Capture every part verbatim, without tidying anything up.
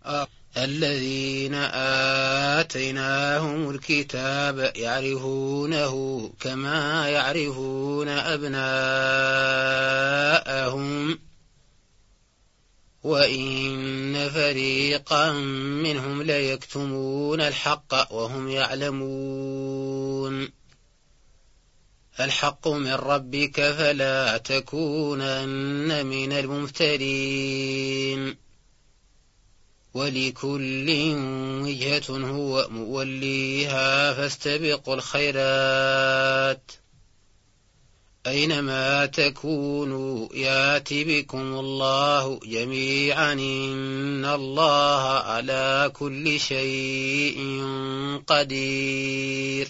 الذين آتيناهم الكتاب يعرفونه كما يعرفون أبناءهم وإن فريقا منهم ليكتمون الحق وهم يعلمون الحق من ربك فلا تكونن من الممترين ولكل وجهة هو موليها فاستبقوا الخيرات أينما تكونوا يات بكم الله جميعا إن الله على كل شيء قدير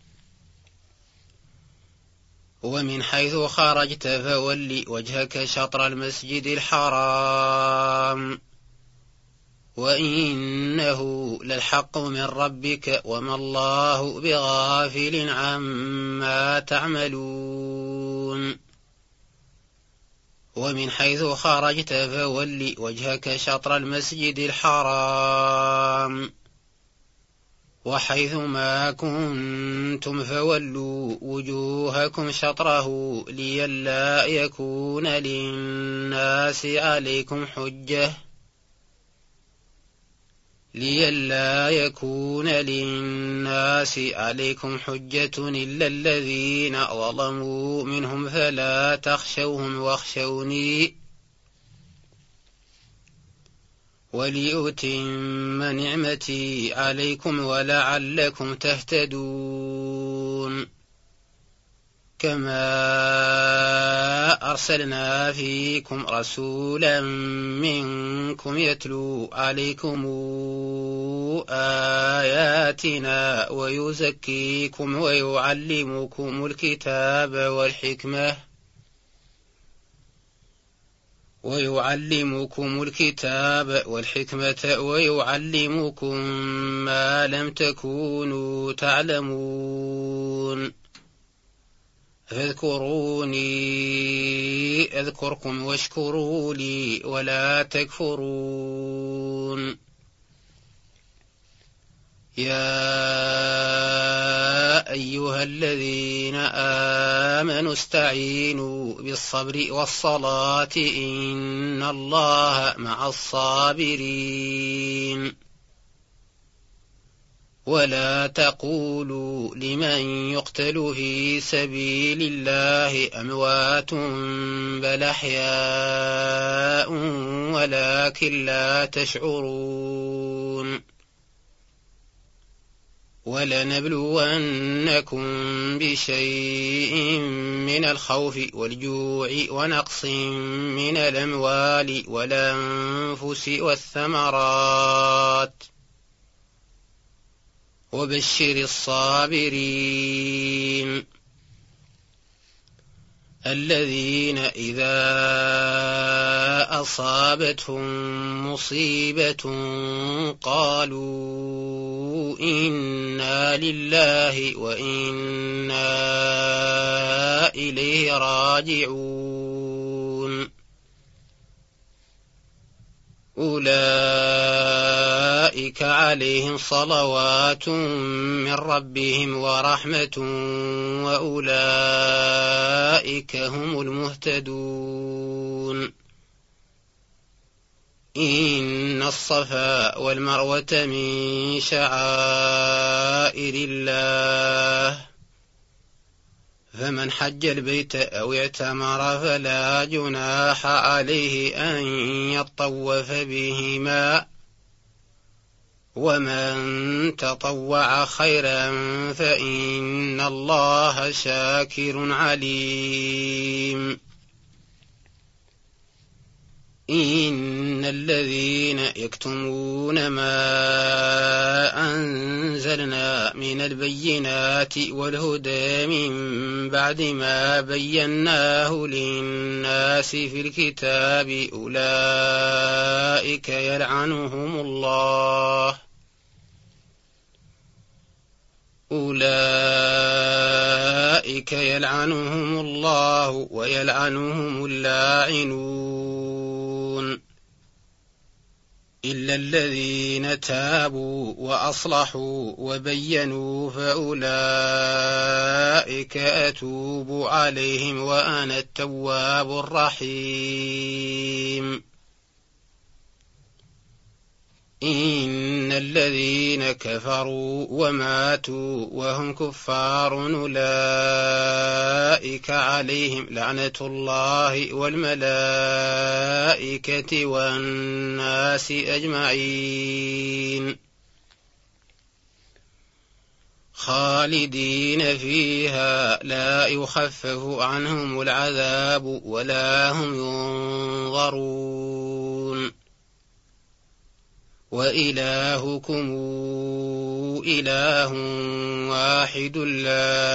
ومن حيث خرجت فول وجهك شطر المسجد الحرام وإنه للحق من ربك وما الله بغافل عما تعملون ومن حيث خرجت فول وجهك شطر المسجد الحرام وحيث ما كنتم فولوا وجوهكم شطره لئلا يكون للناس عليكم حجة لئلا يكون للناس عليكم حجة إلا الذين ظلموا منهم فلا تخشوهم واخشوني ولأتم نعمتي عليكم ولعلكم تهتدون كما أرسلنا فيكم رسولا منكم يتلو عليكم آياتنا ويزكيكم ويعلمكم الكتاب والحكمة ويعلمكم الكتاب والحكمة ويعلمكم ما لم تكونوا تعلمون فاذكروني أذكركم واشكروا لي ولا تكفرون يا أيها الذين آمنوا استعينوا بالصبر والصلاة إن الله مع الصابرين ولا تقولوا لمن يقتل في سبيل الله أموات بل أحياء ولكن لا تشعرون ولنبلونكم بشيء من الخوف والجوع ونقص من الأموال والأنفس والثمرات وبشر الصابرين الذين إذا أصابتهم مصيبة قالوا إنا لله وإنا إليه راجعون أولئك عليهم صلوات من ربهم ورحمة وأولئك هم المهتدون إن الصفا والمروة من شعائر الله فمن حج البيت أو اعتمر فلا جناح عليه أن يطوف بهما ومن تطوع خيرا فإن الله شاكر عليم إن الذين يكتمون ما أنزلنا من البينات والهدى من بعد ما بيناه للناس في الكتاب أولئك يلعنهم الله أولئك يلعنهم الله ويلعنهم اللاعنون إلا الذين تابوا وأصلحوا وبينوا فأولئك أتوب عليهم وأنا التواب الرحيم. إن الذين كفروا وماتوا وهم كفار أولئك عليهم لعنة الله والملائكة والناس أجمعين خالدين فيها لا يخفف عنهم العذاب ولا هم ينظرون. وإلهكم إله واحد لا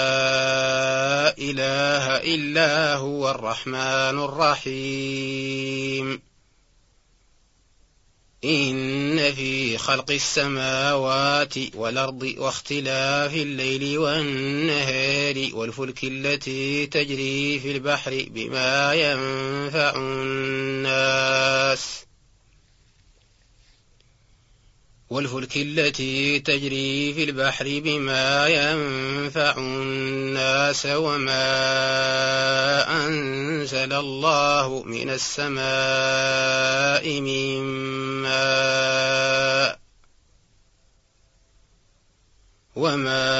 إله إلا هو الرحمن الرحيم. إن في خلق السماوات والأرض واختلاف الليل والنهار والفلك التي تجري في البحر بما ينفع الناس والفلك التي تجري في البحر بما ينفع الناس وما أنزل الله من السماء من ماء وما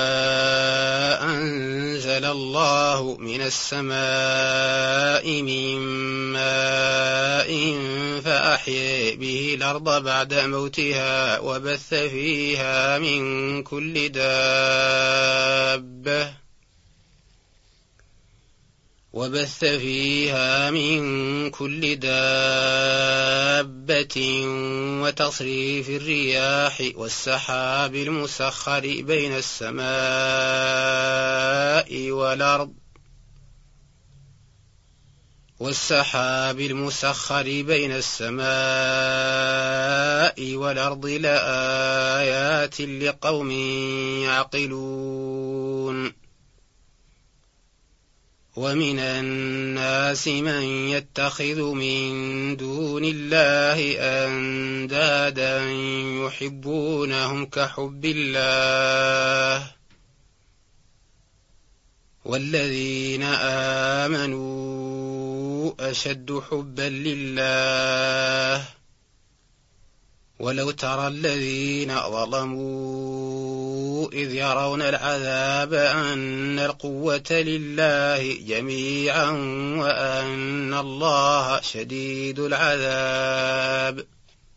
أنزل الله من السماء من ماء فأحيا به الأرض بعد موتها وبث فيها من كل دابة وبث فيها من كل دابة وتصريف الرياح والسحاب المسخر بين السماء والأرض والسحاب المسخر بين السماء والأرض لآيات لقوم يعقلون. ومن الناس من يتخذ من دون الله أندادا يحبونهم كحب الله والذين آمنوا أشد حبا لله ولو ترى الذين ظلموا إذ يرون العذاب أن القوة لله جميعا وأن الله شديد العذاب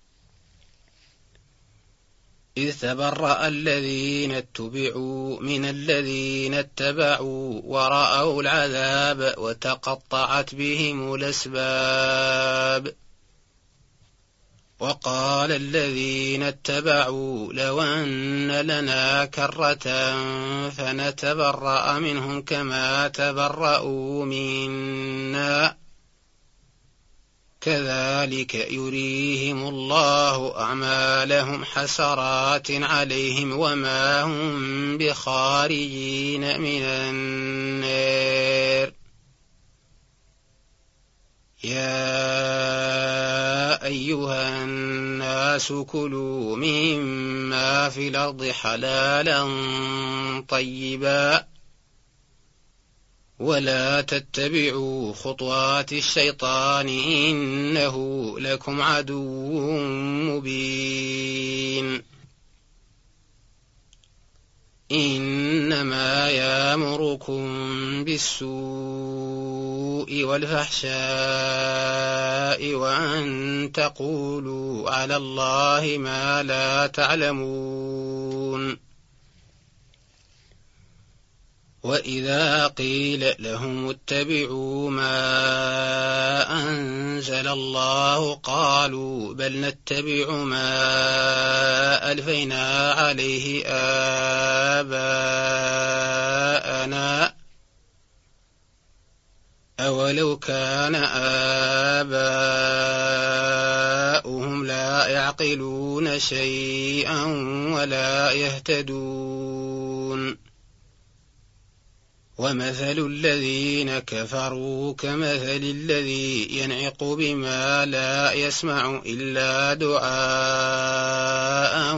إذ تبرأ الذين اتبعوا من الذين اتبعوا ورأوا العذاب وتقطعت بهم الأسباب وقال الذين اتبعوا لو أن لنا كرة فنتبرأ منهم كما تبرأوا منا كذلك يريهم الله أعمالهم حسرات عليهم وما هم بخارجين من النار. يا أيها الناس كلوا مما في الأرض حلالا طيبا ولا تتبعوا خطوات الشيطان إنه لكم عدو مبين. إنما يأمركم بالسوء والفحشاء وأن تقولوا على الله ما لا تعلمون. وإذا قيل لهم اتبعوا ما أنزل الله قالوا بل نتبع ما ألفينا عليه آباءنا أولو كان آباؤهم لا يعقلون شيئا ولا يهتدون. ومثل الذين كفروا كمثل الذي ينعق بما لا يسمع إلا دعاء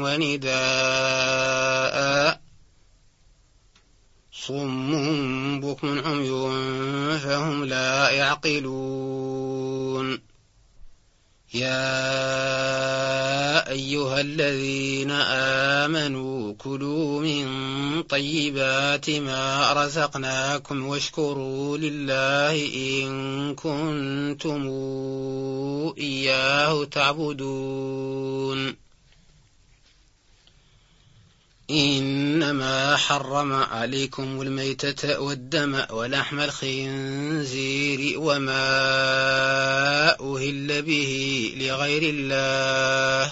ونداء صم بكم عمي فهم لا يعقلون يا أيها الذين آمنوا كلوا من طيبات ما رزقناكم واشكروا لله إن كنتم إياه تعبدون إنما حرم عليكم الميتة والدم ولحم الخنزير وما أهل به لغير الله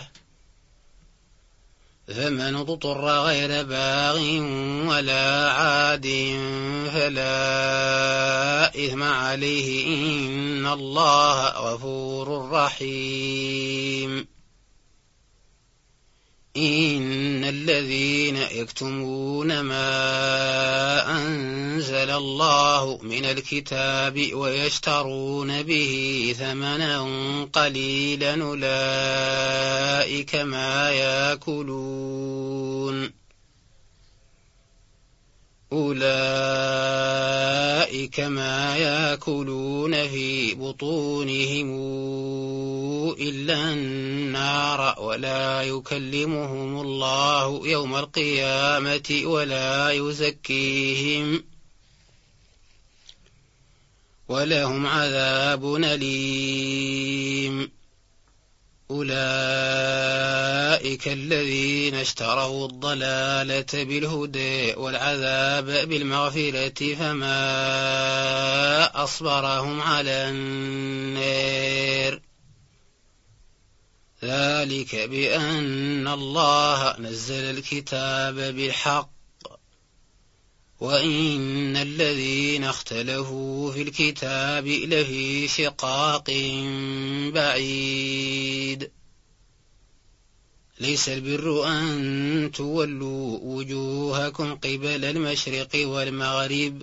فمن اضطر غير باغ ولا عاد فلا إثم عليه إن الله غفور رحيم إن الذين يكتمون ما أنزل الله من الكتاب ويشترون به ثمنا قليلا أولئك ما يأكلون أولئك ما يأكلون في بطونهم إلا النار ولا يكلمهم الله يوم القيامة ولا يزكيهم ولهم عذاب أليم أولئك الذين اشتروا الضلالة بالهدى والعذاب بالمغفرة فما أصبرهم على النار ذلك بأن الله نزل الكتاب بالحق وإن الذين اختلفوا في الكتاب لفي شقاق بعيد ليس البر أن تولوا وجوهكم قبل المشرق والمغرب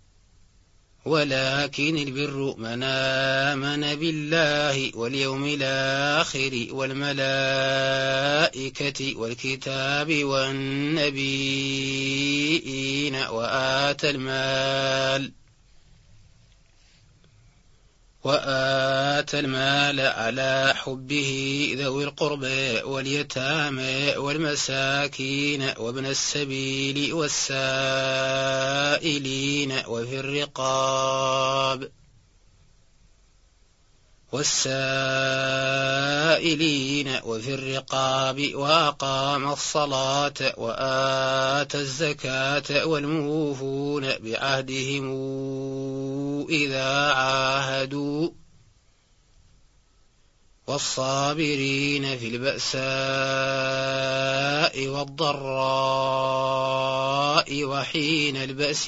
ولكن البر من آمن بالله واليوم الآخر والملائكة والكتاب والنبيين وآتى المال وآتى المال على حبه ذوي القربى واليتامى والمساكين وابن السبيل والسائلين وفي الرقاب والسائلين وفي الرقاب وأقام الصلاة وآتى الزكاة والموفون بعهدهم إذا عاهدوا والصابرين في البأساء والضراء وحين البأس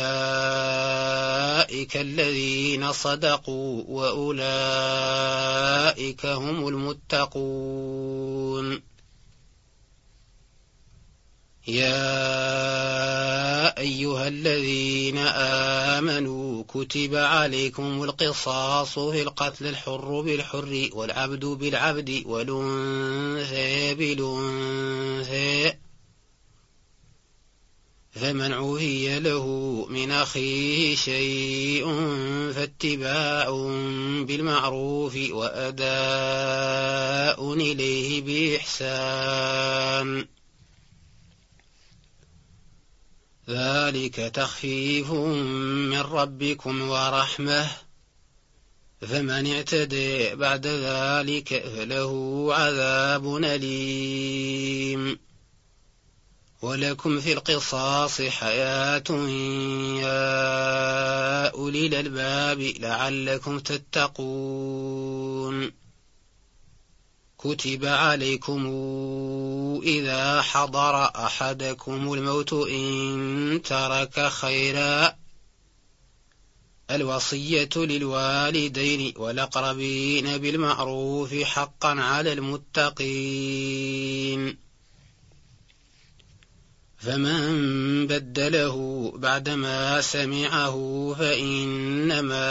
أولئك الذين صدقوا وأولئك هم المتقون يا أيها الذين آمنوا كتب عليكم القصاص في القتل الحر بالحر والعبد بالعبد والأنثى بالأنثى فمن عفي له من أخيه شيء فاتباع بالمعروف وأداء إليه بإحسان ذلك تخفيف من ربكم ورحمة فمن اعتدى بعد ذلك فله عذاب أليم ولكم في القصاص حياة يا أولي الألباب لعلكم تتقون كتب عليكم إذا حضر أحدكم الموت إن ترك خيرا الوصية للوالدين والأقربين بالمعروف حقا على المتقين فمن بدله بعدما سمعه فإنما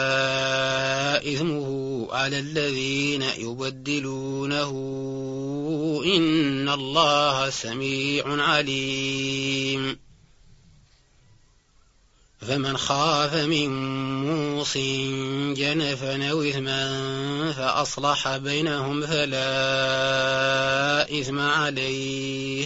إثمه على الذين يبدلونه إن الله سميع عليم. فمن خاف من موص جنفا أو إثما فأصلح بينهم فلا إثم عليه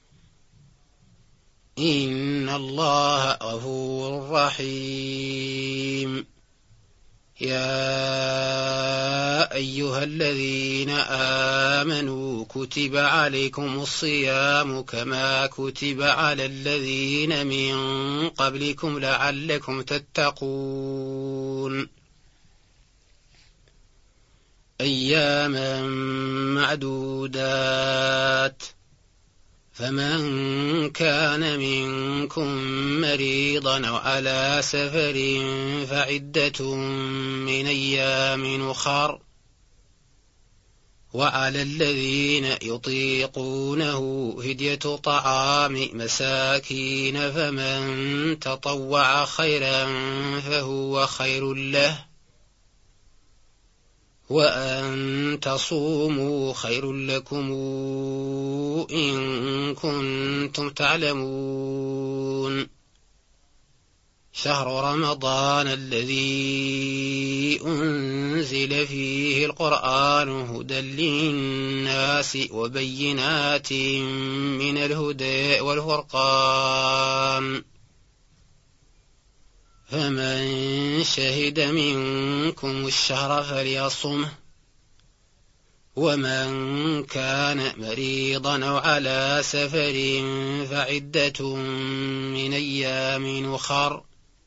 إن الله غفور رحيم. يا أيها الذين آمنوا كتب عليكم الصيام كما كتب على الذين من قبلكم لعلكم تتقون أياما معدودات. فمن كان منكم مريضا أو على سفر فعدة من أيام أخر وعلى الذين يطيقونه فدية طعام مساكين فمن تطوع خيرا فهو خير له وأن تصوموا خير لكم إن كنتم تعلمون. شهر رمضان الذي أنزل فيه القرآن هدى للناس وبينات من الهدى والفرقان فمن شهد منكم الشهر فليصمه ومن كان مريضا أو على سفر فعدة من أيام أخر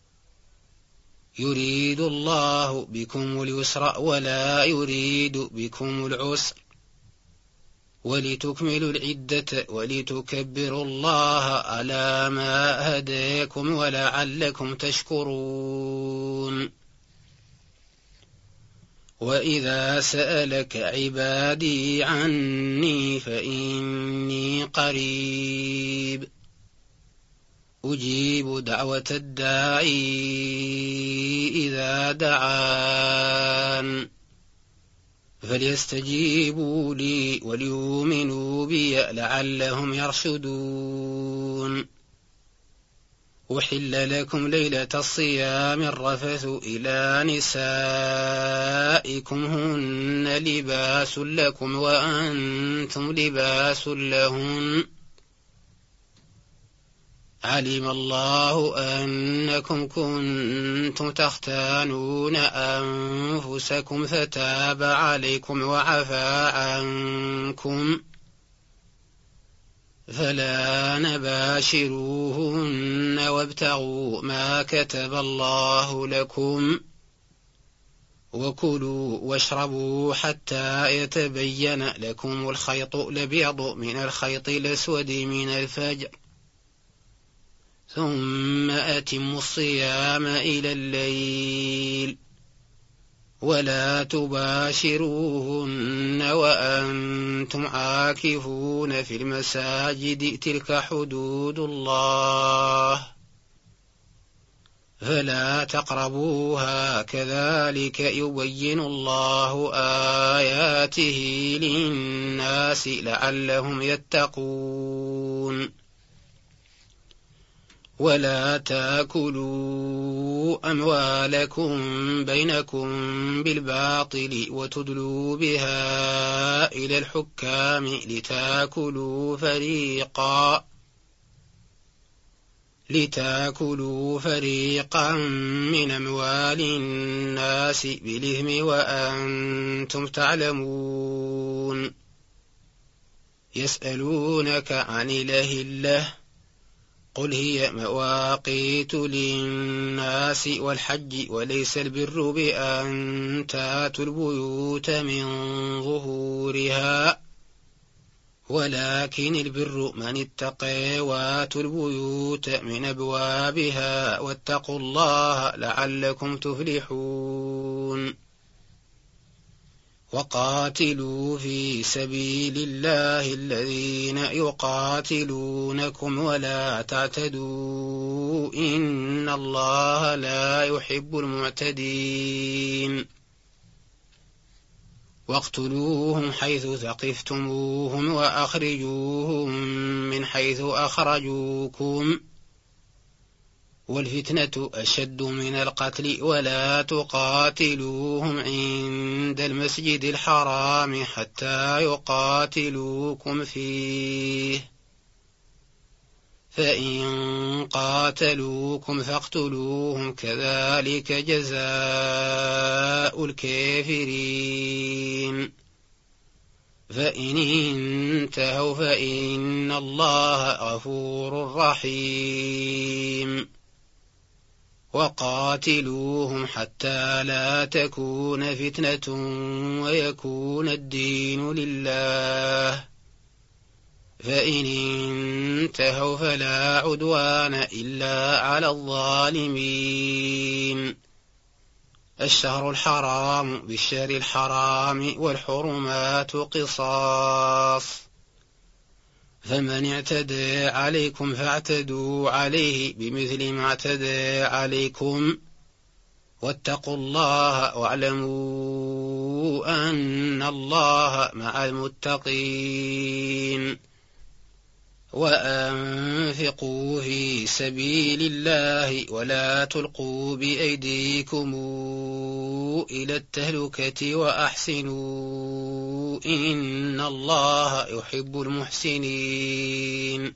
يريد الله بكم اليسر ولا يريد بكم العسر ولتكملوا العدة ولتكبروا الله على ما هداكم ولعلكم تشكرون. وإذا سألك عبادي عني فإني قريب أجيب دعوة الداعي إذا دعان فليستجيبوا لي وليؤمنوا بي لعلهم يرشدون. أحل لكم ليلة الصيام الرفث إلى نسائكم هن لباس لكم وأنتم لباس لهن علم الله أنكم كنتم تختانون أنفسكم فتاب عليكم وعفى عنكم فلا نباشروهن وابتغوا ما كتب الله لكم وكلوا واشربوا حتى يتبين لكم الخيط الأبيض من الخيط الأسود من الفجر ثم أتموا الصيام إلى الليل ولا تباشروهن وأنتم عاكفون في المساجد تلك حدود الله فلا تقربوها كذلك يبين الله آياته للناس لعلهم يتقون. ولا تاكلوا أموالكم بينكم بالباطل وتدلوا بها إلى الحكام لتاكلوا فريقا لتاكلوا فريقا من أموال الناس بالإثم وأنتم تعلمون. يسألونك عن الأهلة قل هي مواقيت للناس والحج وليس البر بأن تاتوا البيوت من ظهورها ولكن البر من اتقى واتوا البيوت من أبوابها واتقوا الله لعلكم تفلحون. وقاتلوا في سبيل الله الذين يقاتلونكم ولا تعتدوا إن الله لا يحب المعتدين واقتلوهم حيث ثقفتموهم وأخرجوهم من حيث أخرجوكم والفتنة أشد من القتل ولا تقاتلوهم عند المسجد الحرام حتى يقاتلوكم فيه فإن قاتلوكم فاقتلوهم كذلك جزاء الكافرين فإن انتهوا فإن الله غفور رحيم وقاتلوهم حتى لا تكون فتنة ويكون الدين لله فإن انتهوا فلا عدوان إلا على الظالمين الشهر الحرام بالشهر الحرام والحرمات قصاص فمن اعتدى عليكم فاعتدوا عليه بمثل ما اعتدى عليكم واتقوا الله واعلموا أن الله مع المتقين وأنفقوا في سبيل الله ولا تلقوا بأيديكم إلى التهلكة وأحسنوا إن الله يحب المحسنين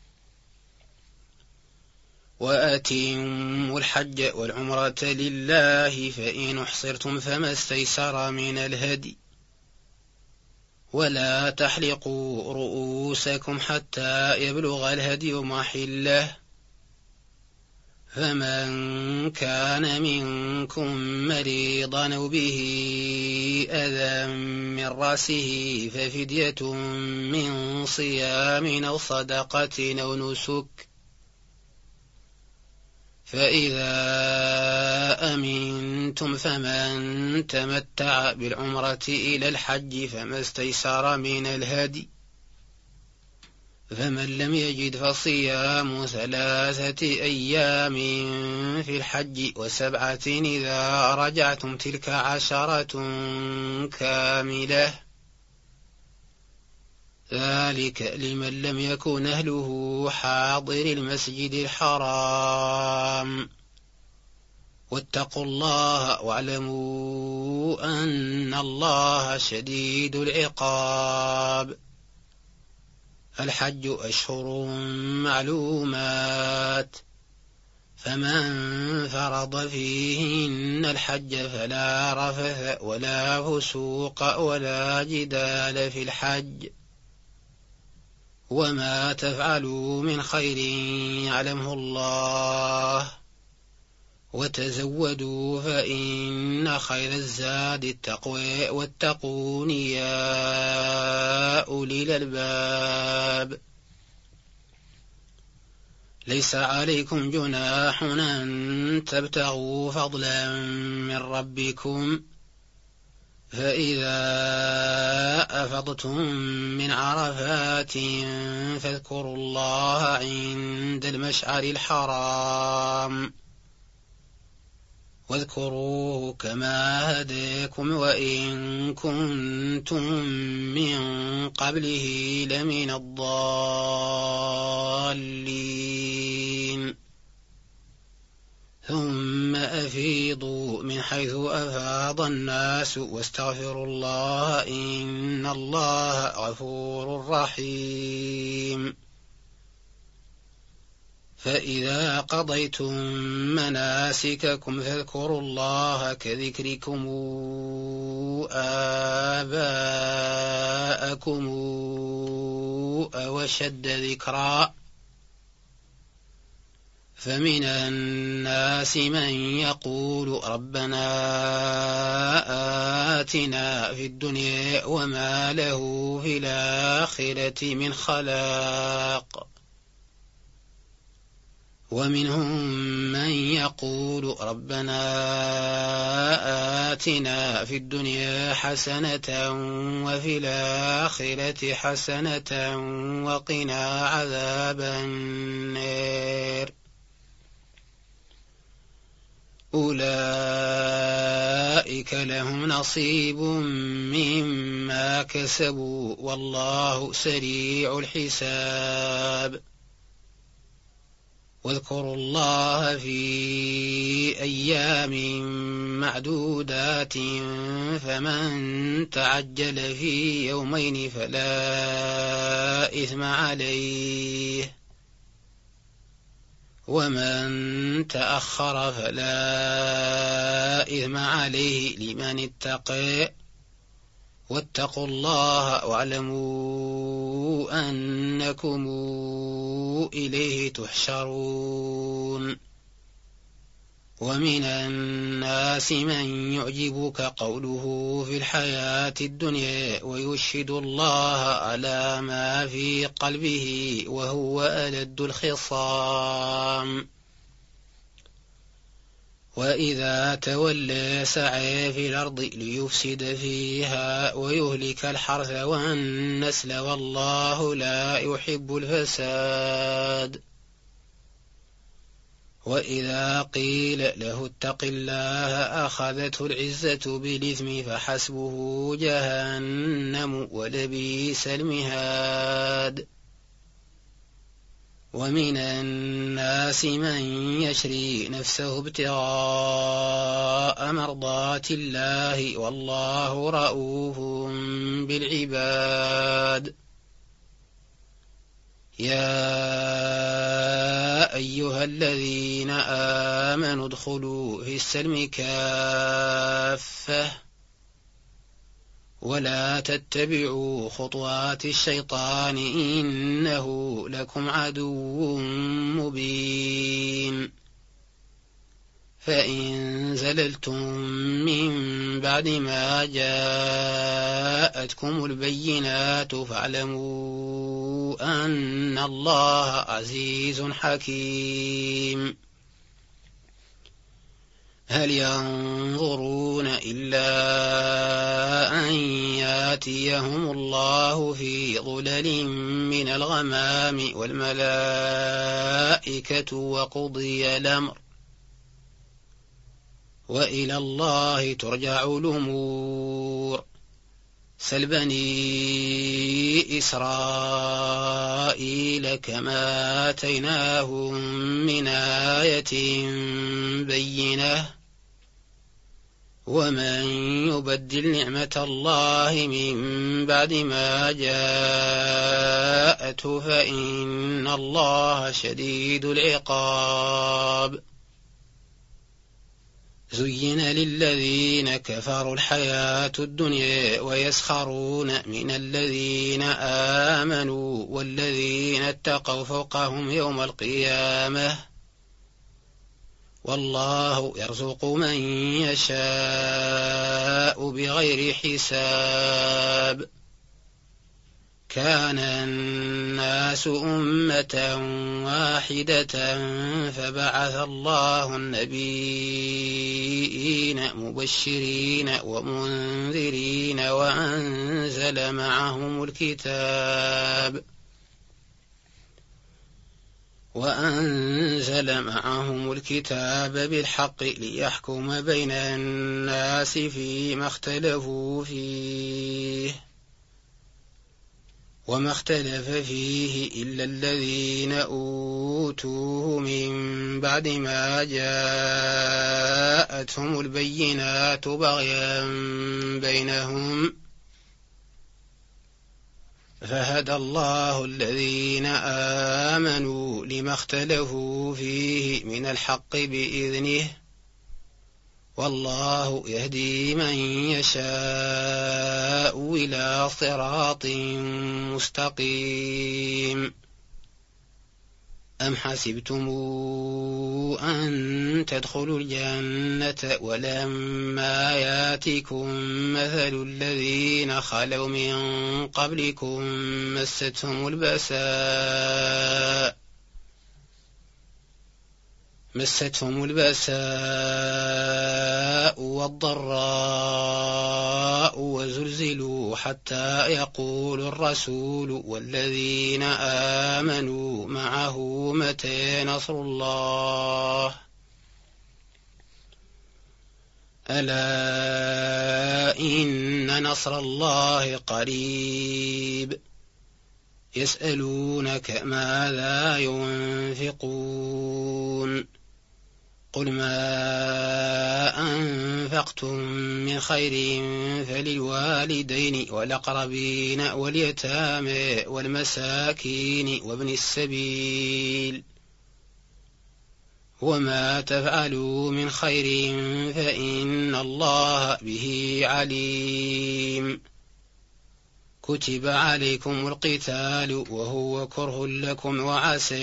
وأتموا الحج والعمرة لله فإن أحصرتم فما استيسر من الهدي ولا تحلقوا رؤوسكم حتى يبلغ الهدي محله فمن كان منكم مريضا أو به أذى من رأسه ففدية من صيام أو صدقة أو نسك فإذا أمنتم فمن تمتع بالعمرة إلى الحج فما استيسر من الهدي فمن لم يجد فصيام ثلاثة أيام في الحج وسبعة إذا رجعتم تلك عشرة كاملة ذلك لمن لم يكن أهله حاضر المسجد الحرام واتقوا الله واعلموا أن الله شديد العقاب الحج أشهر معلومات فمن فرض فيهن الحج فلا رفث ولا فسوق ولا جدال في الحج وما تفعلوا من خير يعلمه الله وتزودوا فإن خير الزاد التقوى واتقون يا أولي الألباب ليس عليكم جناح أن تبتغوا فضلا من ربكم فإذا أفضتم من عرفات فاذكروا الله عند المشعر الحرام واذكروه كما هداكم وإن كنتم من قبله لمن الضالين ثم أفيضوا من حيث أفاض الناس واستغفروا الله إن الله غفور رحيم فإذا قضيتم مناسككم فاذكروا الله كذكركم آباءكم أو أشد ذكرا فمن الناس من يقول ربنا آتنا في الدنيا وما له في الآخرة من خلاق ومنهم من يقول ربنا آتنا في الدنيا حسنة وفي الآخرة حسنة وقنا عذاب النار أولئك لهم نصيب مما كسبوا والله سريع الحساب واذكروا الله في أيام معدودات فمن تعجل في يومين فلا إثم عليه ومن تأخر فلا إثم عليه لمن اتقى واتقوا الله واعلموا أنكم إليه تحشرون ومن الناس من يعجبك قوله في الحياة الدنيا ويشهد الله على ما في قلبه وهو ألد الخصام وإذا تولى سعى في الأرض ليفسد فيها ويهلك الحرث والنسل والله لا يحب الفساد وإذا قيل له اتق الله أخذته العزة بالإثم فحسبه جهنم ولبئس المهاد ومن الناس من يشري نفسه ابتغاء مرضات الله والله رؤوف بالعباد يا أيها الذين آمنوا ادخلوا في السلم كافة ولا تتبعوا خطوات الشيطان إنه لكم عدو مبين فإن زللتم من بعد ما جاءتكم البينات فاعلموا أن الله عزيز حكيم هل ينظرون إلا أن ياتيهم الله في ظلل من الغمام والملائكة وقضي الأمر وإلى الله ترجع الأمور سل بني إسرائيل كما آتيناهم من آية بينة ومن يبدل نعمة الله من بعد ما جاءته فإن الله شديد العقاب زين للذين كفروا الحياة الدنيا ويسخرون من الذين آمنوا والذين اتقوا فوقهم يوم القيامة والله يرزق من يشاء بغير حساب كان الناس أمة واحدة فبعث الله النبيين مبشرين ومنذرين وأنزل معهم الكتاب وأنزل معهم الكتاب بالحق ليحكم بين الناس فيما اختلفوا فيه وما اختلف فيه إلا الذين أوتوه من بعد ما جاءتهم البينات بغيا بينهم فهدى الله الذين آمنوا لما اختلفوا فيه من الحق بإذنه والله يهدي من يشاء إلى صراط مستقيم أم حسبتم أن تدخلوا الجنة ولما ياتكم مثل الذين خلوا من قبلكم مستهم البأساء مستهم البأساء والضراء وزلزلوا حتى يقول الرسول والذين آمنوا معه متى نصر الله ألا إن نصر الله قريب يسألونك ماذا ينفقون قل ما أنفقتم من خير فللوالدين والأقربين واليتامى والمساكين وابن السبيل وما تفعلوا من خير فإن الله به عليم كتب عليكم القتال وهو كره لكم وعسى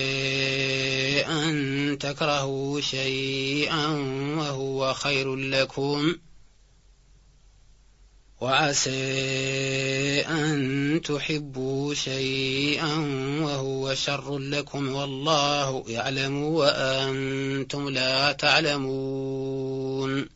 أن تكرهوا شيئا وهو خير لكم وعسى أن تحبوا شيئا وهو شر لكم والله يعلم وأنتم لا تعلمون